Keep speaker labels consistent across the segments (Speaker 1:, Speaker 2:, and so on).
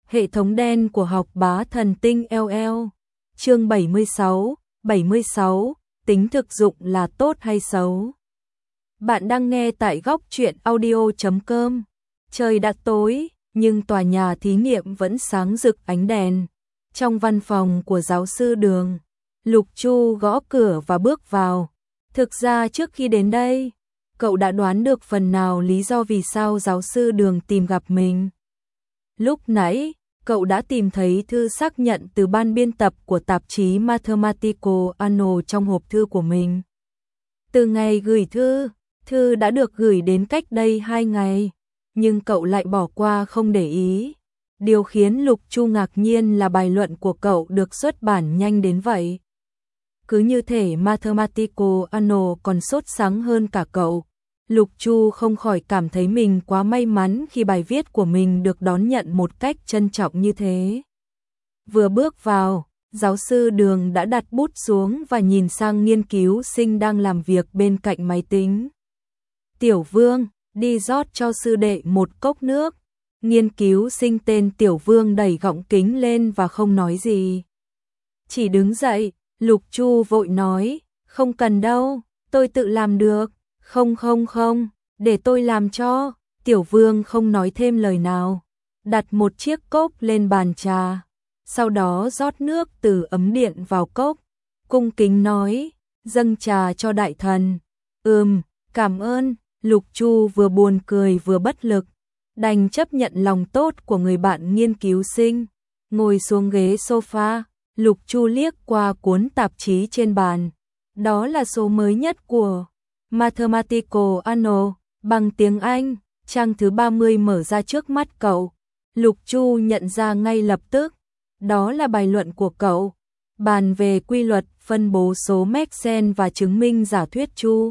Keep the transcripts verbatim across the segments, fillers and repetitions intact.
Speaker 1: Hệ thống đen của học bá thần tinh lờ lờ. Chương bảy mươi sáu, bảy mươi sáu, tính thực dụng là tốt hay xấu? Bạn đang nghe tại góc truyện audio chấm com. Trời đã tối, nhưng tòa nhà thí nghiệm vẫn sáng rực ánh đèn. Trong văn phòng của giáo sư Đường, Lục Chu gõ cửa và bước vào. Thực ra trước khi đến đây, cậu đã đoán được phần nào lý do vì sao giáo sư Đường tìm gặp mình. Lúc nãy, cậu đã tìm thấy thư xác nhận từ ban biên tập của tạp chí Mathematical Annals trong hộp thư của mình. Từ ngày gửi thư, thư đã được gửi đến cách đây hai ngày, nhưng cậu lại bỏ qua không để ý. Điều khiến Lục Chu ngạc nhiên là bài luận của cậu được xuất bản nhanh đến vậy. Cứ như thể Mathematical Annals còn sốt sáng hơn cả cậu. Lục Chu không khỏi cảm thấy mình quá may mắn khi bài viết của mình được đón nhận một cách trân trọng như thế. Vừa bước vào, giáo sư Đường đã đặt bút xuống và nhìn sang nghiên cứu sinh đang làm việc bên cạnh máy tính. Tiểu Vương, đi rót cho sư đệ một cốc nước. Nghiên cứu sinh tên Tiểu Vương đẩy gọng kính lên và không nói gì. Chỉ đứng dậy, Lục Chu vội nói, không cần đâu, tôi tự làm được. Không không không, để tôi làm cho. Tiểu Vương không nói thêm lời nào, đặt một chiếc cốc lên bàn trà, sau đó rót nước từ ấm điện vào cốc, cung kính nói, dâng trà cho đại thần. Ừm, cảm ơn. Lục Chu vừa buồn cười vừa bất lực, đành chấp nhận lòng tốt của người bạn nghiên cứu sinh. Ngồi xuống ghế sofa, Lục Chu liếc qua cuốn tạp chí trên bàn. Đó là số mới nhất của Mathematical Annals, bằng tiếng Anh, trang thứ ba mươi mở ra trước mắt cậu. Lục Chu nhận ra ngay lập tức, đó là bài luận của cậu, bàn về quy luật phân bố số Maxent và chứng minh giả thuyết Chu.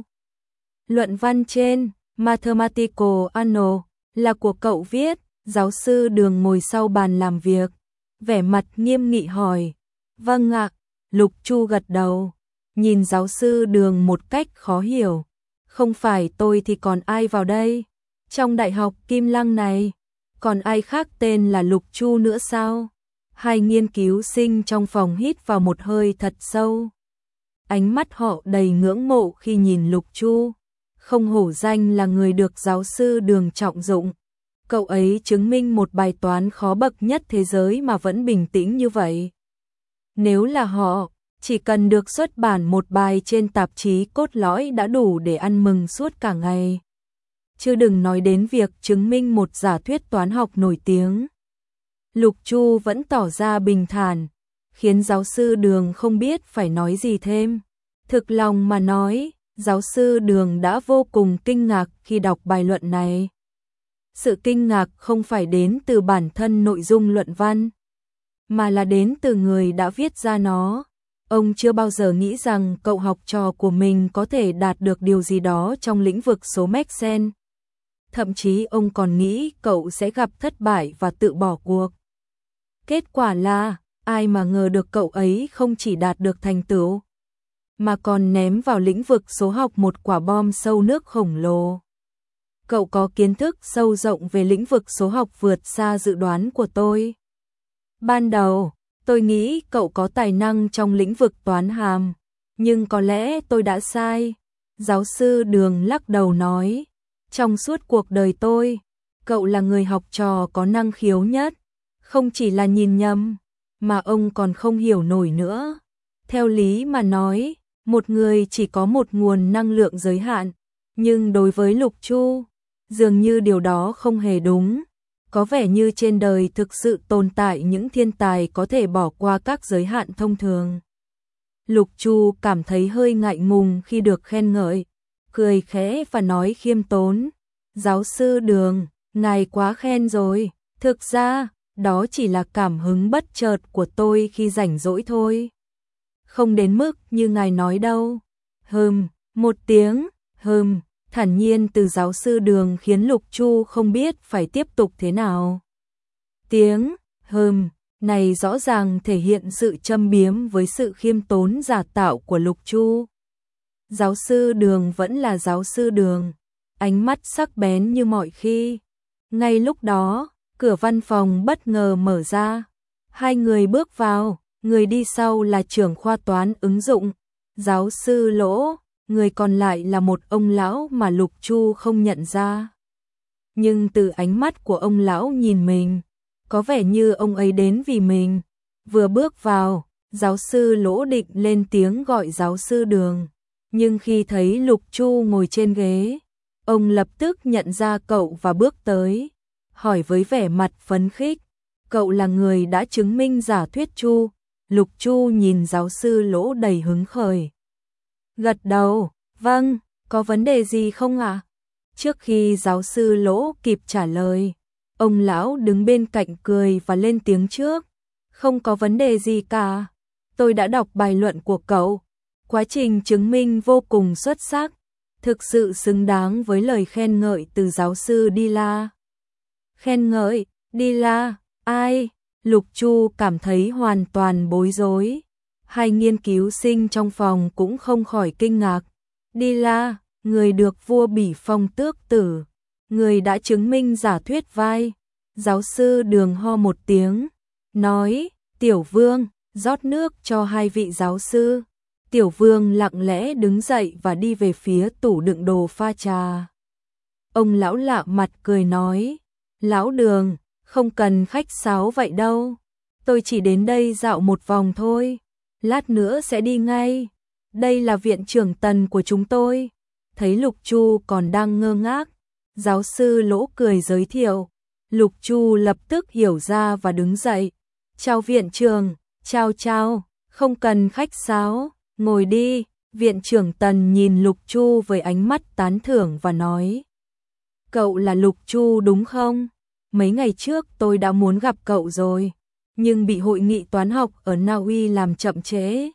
Speaker 1: Luận văn trên Mathematical Annals là của cậu viết. Giáo sư Đường ngồi sau bàn làm việc, vẻ mặt nghiêm nghị hỏi. Vâng ạ. Lục Chu gật đầu, nhìn giáo sư Đường một cách khó hiểu. Không phải tôi thì còn ai vào đây? Trong đại học Kim Lăng này, còn ai khác tên là Lục Chu nữa sao? Hai nghiên cứu sinh trong phòng hít vào một hơi thật sâu. Ánh mắt họ đầy ngưỡng mộ khi nhìn Lục Chu. Không hổ danh là người được giáo sư Đường trọng dụng. Cậu ấy chứng minh một bài toán khó bậc nhất thế giới mà vẫn bình tĩnh như vậy. Nếu là họ, chỉ cần được xuất bản một bài trên tạp chí cốt lõi đã đủ để ăn mừng suốt cả ngày. Chứ đừng nói đến việc chứng minh một giả thuyết toán học nổi tiếng. Lục Chu vẫn tỏ ra bình thản, khiến giáo sư Đường không biết phải nói gì thêm. Thực lòng mà nói, giáo sư Đường đã vô cùng kinh ngạc khi đọc bài luận này. Sự kinh ngạc không phải đến từ bản thân nội dung luận văn, mà là đến từ người đã viết ra nó. Ông chưa bao giờ nghĩ rằng cậu học trò của mình có thể đạt được điều gì đó trong lĩnh vực số Maxent. Thậm chí ông còn nghĩ cậu sẽ gặp thất bại và tự bỏ cuộc. Kết quả là, ai mà ngờ được cậu ấy không chỉ đạt được thành tựu, mà còn ném vào lĩnh vực số học một quả bom sâu nước khổng lồ. Cậu có kiến thức sâu rộng về lĩnh vực số học vượt xa dự đoán của tôi. Ban đầu, tôi nghĩ cậu có tài năng trong lĩnh vực toán hàm, nhưng có lẽ tôi đã sai. Giáo sư Đường lắc đầu nói, trong suốt cuộc đời tôi, cậu là người học trò có năng khiếu nhất. Không chỉ là nhìn nhầm, mà ông còn không hiểu nổi nữa. Theo lý mà nói, một người chỉ có một nguồn năng lượng giới hạn, nhưng đối với Lục Chu, dường như điều đó không hề đúng. Có vẻ như trên đời thực sự tồn tại những thiên tài có thể bỏ qua các giới hạn thông thường. Lục Chu cảm thấy hơi ngại ngùng khi được khen ngợi, cười khẽ và nói khiêm tốn. Giáo sư Đường, ngài quá khen rồi, thực ra, đó chỉ là cảm hứng bất chợt của tôi khi rảnh rỗi thôi. Không đến mức như ngài nói đâu. Hừm, một tiếng, hừm. Thản nhiên từ giáo sư Đường khiến Lục Chu không biết phải tiếp tục thế nào. Tiếng hừm này rõ ràng thể hiện sự châm biếm với sự khiêm tốn giả tạo của Lục Chu. Giáo sư Đường vẫn là giáo sư Đường, ánh mắt sắc bén như mọi khi. Ngay lúc đó, Cửa văn phòng bất ngờ mở ra. Hai người bước vào, người đi sau là trưởng khoa toán ứng dụng, giáo sư Lỗ, người còn lại là một ông lão mà Lục Chu không nhận ra. Nhưng từ ánh mắt của ông lão nhìn mình, có vẻ như ông ấy đến vì mình. Vừa bước vào, giáo sư Lỗ định lên tiếng gọi giáo sư Đường, nhưng khi thấy Lục Chu ngồi trên ghế, ông lập tức nhận ra cậu và bước tới, hỏi với vẻ mặt phấn khích, cậu là người đã chứng minh giả thuyết Chu. Lục Chu nhìn giáo sư Lỗ đầy hứng khởi. Gật đầu, vâng, có vấn đề gì không ạ? À? Trước khi giáo sư Lỗ kịp trả lời, ông lão đứng bên cạnh cười và lên tiếng trước. Không có vấn đề gì cả, tôi đã đọc bài luận của cậu, quá trình chứng minh vô cùng xuất sắc, thực sự xứng đáng với lời khen ngợi từ giáo sư Dila. Khen ngợi, Dila, ai? Lục Chu cảm thấy hoàn toàn bối rối. Hai nghiên cứu sinh trong phòng cũng không khỏi kinh ngạc. Dila, người được vua Bỉ phong tước tử, người đã chứng minh giả thuyết vai. Giáo sư Đường ho một tiếng, nói, Tiểu Vương, rót nước cho hai vị giáo sư. Tiểu Vương lặng lẽ đứng dậy và đi về phía tủ đựng đồ pha trà. Ông lão lạ mặt cười nói, Lão Đường, không cần khách sáo vậy đâu. Tôi chỉ đến đây dạo một vòng thôi. Lát nữa sẽ đi ngay. Đây là viện trưởng Tần của chúng tôi. Thấy Lục Chu còn đang ngơ ngác, giáo sư Lỗ cười giới thiệu. Lục Chu lập tức hiểu ra và đứng dậy. Chào viện trưởng, chào chào, không cần khách sáo, ngồi đi. Viện trưởng Tần nhìn Lục Chu với ánh mắt tán thưởng và nói. Cậu là Lục Chu đúng không? Mấy ngày trước tôi đã muốn gặp cậu rồi, nhưng bị hội nghị toán học ở Na Uy làm chậm trễ.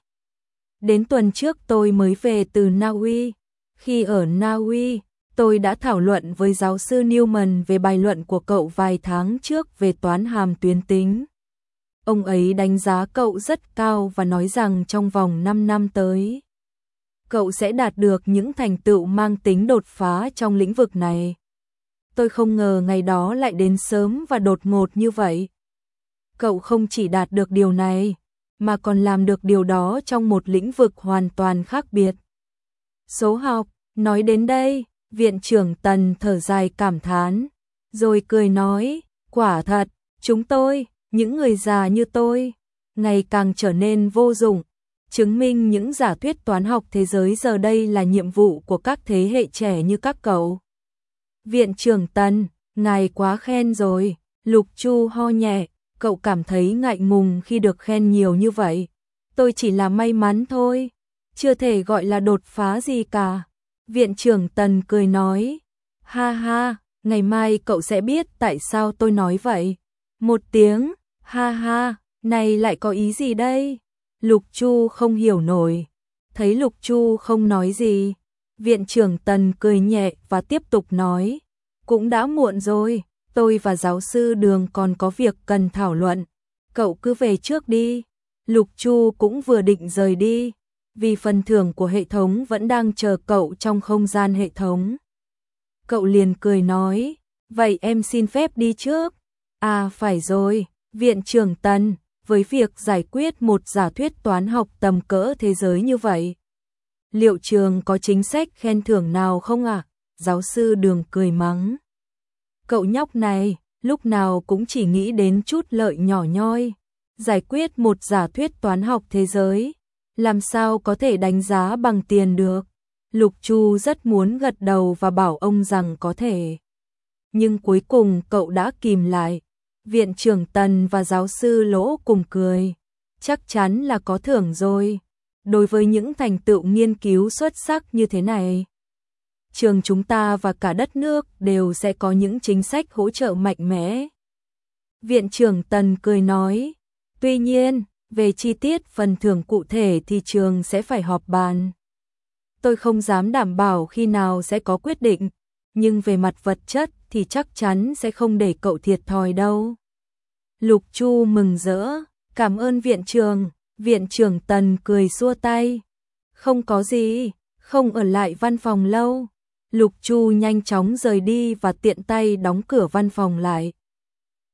Speaker 1: Đến tuần trước tôi mới về từ Na Uy. Khi ở Na Uy, tôi đã thảo luận với giáo sư Newman về bài luận của cậu vài tháng trước về toán hàm tuyến tính. Ông ấy đánh giá cậu rất cao và nói rằng trong vòng năm năm tới, cậu sẽ đạt được những thành tựu mang tính đột phá trong lĩnh vực này. Tôi không ngờ ngày đó lại đến sớm và đột ngột như vậy. Cậu không chỉ đạt được điều này, mà còn làm được điều đó trong một lĩnh vực hoàn toàn khác biệt. Số học, nói đến đây, viện trưởng Tần thở dài cảm thán, rồi cười nói, quả thật, chúng tôi, những người già như tôi, ngày càng trở nên vô dụng. Chứng minh những giả thuyết toán học thế giới giờ đây là nhiệm vụ của các thế hệ trẻ như các cậu. Viện trưởng Tần, ngài quá khen rồi. Lục Chu ho nhẹ, cậu cảm thấy ngại ngùng khi được khen nhiều như vậy. Tôi chỉ là may mắn thôi, chưa thể gọi là đột phá gì cả. Viện trưởng Tần cười nói, ha ha, ngày mai cậu sẽ biết tại sao tôi nói vậy. Một tiếng, ha ha, này lại có ý gì đây? Lục Chu không hiểu nổi. Thấy Lục Chu không nói gì, viện trưởng Tần cười nhẹ và tiếp tục nói, cũng đã muộn rồi, tôi và giáo sư Đường còn có việc cần thảo luận, cậu cứ về trước đi. Lục Chu cũng vừa định rời đi, vì phần thưởng của hệ thống vẫn đang chờ cậu trong không gian hệ thống. Cậu liền cười nói, vậy em xin phép đi trước. À phải rồi, viện trưởng Tần, với việc giải quyết một giả thuyết toán học tầm cỡ thế giới như vậy, liệu trường có chính sách khen thưởng nào không ạ? À? Giáo sư Đường cười mắng. Cậu nhóc này, lúc nào cũng chỉ nghĩ đến chút lợi nhỏ nhoi. Giải quyết một giả thuyết toán học thế giới, làm sao có thể đánh giá bằng tiền được? Lục Chu rất muốn gật đầu và bảo ông rằng có thể. Nhưng cuối cùng cậu đã kìm lại. Viện trưởng Tần và giáo sư Lỗ cùng cười. Chắc chắn là có thưởng rồi. Đối với những thành tựu nghiên cứu xuất sắc như thế này, trường chúng ta và cả đất nước đều sẽ có những chính sách hỗ trợ mạnh mẽ. Viện trưởng Tần cười nói, tuy nhiên, về chi tiết phần thưởng cụ thể thì trường sẽ phải họp bàn. Tôi không dám đảm bảo khi nào sẽ có quyết định, nhưng về mặt vật chất thì chắc chắn sẽ không để cậu thiệt thòi đâu. Lục Chu mừng rỡ, cảm ơn viện trưởng. Viện trưởng Tần cười xua tay. Không có gì, không ở lại văn phòng lâu. Lục Chu nhanh chóng rời đi và tiện tay đóng cửa văn phòng lại.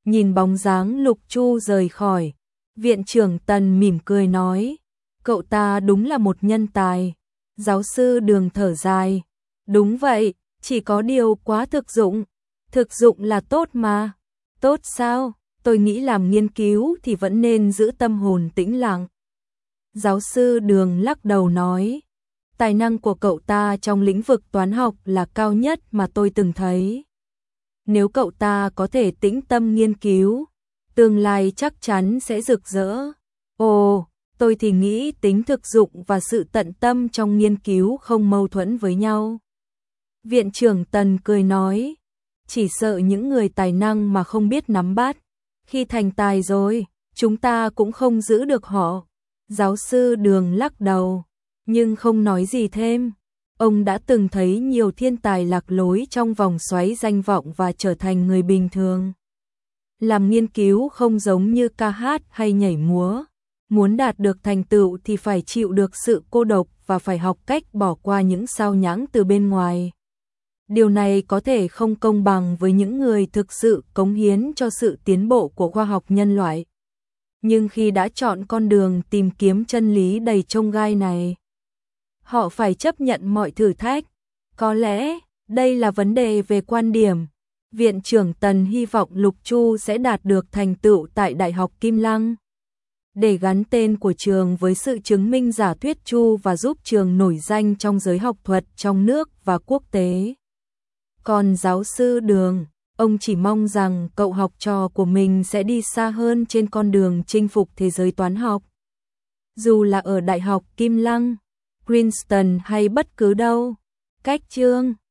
Speaker 1: Nhìn bóng dáng Lục Chu rời khỏi, viện trưởng Tần mỉm cười nói, cậu ta đúng là một nhân tài. Giáo sư Đường thở dài, đúng vậy, chỉ có điều quá thực dụng. Thực dụng là tốt mà. Tốt sao? Tôi nghĩ làm nghiên cứu thì vẫn nên giữ tâm hồn tĩnh lặng. Giáo sư Đường lắc đầu nói, tài năng của cậu ta trong lĩnh vực toán học là cao nhất mà tôi từng thấy. Nếu cậu ta có thể tĩnh tâm nghiên cứu, tương lai chắc chắn sẽ rực rỡ. Ồ, tôi thì nghĩ tính thực dụng và sự tận tâm trong nghiên cứu không mâu thuẫn với nhau. Viện trưởng Tần cười nói, chỉ sợ những người tài năng mà không biết nắm bắt, khi thành tài rồi, chúng ta cũng không giữ được họ. Giáo sư Đường lắc đầu, nhưng không nói gì thêm. Ông đã từng thấy nhiều thiên tài lạc lối trong vòng xoáy danh vọng và trở thành người bình thường. Làm nghiên cứu không giống như ca hát hay nhảy múa. Muốn đạt được thành tựu thì phải chịu được sự cô độc và phải học cách bỏ qua những sao nhãng từ bên ngoài. Điều này có thể không công bằng với những người thực sự cống hiến cho sự tiến bộ của khoa học nhân loại. Nhưng khi đã chọn con đường tìm kiếm chân lý đầy chông gai này, họ phải chấp nhận mọi thử thách. Có lẽ, đây là vấn đề về quan điểm. Viện trưởng Tần hy vọng Lục Chu sẽ đạt được thành tựu tại Đại học Kim Lăng, để gắn tên của trường với sự chứng minh giả thuyết Chu và giúp trường nổi danh trong giới học thuật trong nước và quốc tế. Còn giáo sư Đường, ông chỉ mong rằng cậu học trò của mình sẽ đi xa hơn trên con đường chinh phục thế giới toán học. Dù là ở Đại học Kim Lăng, Princeton hay bất cứ đâu. Cách chương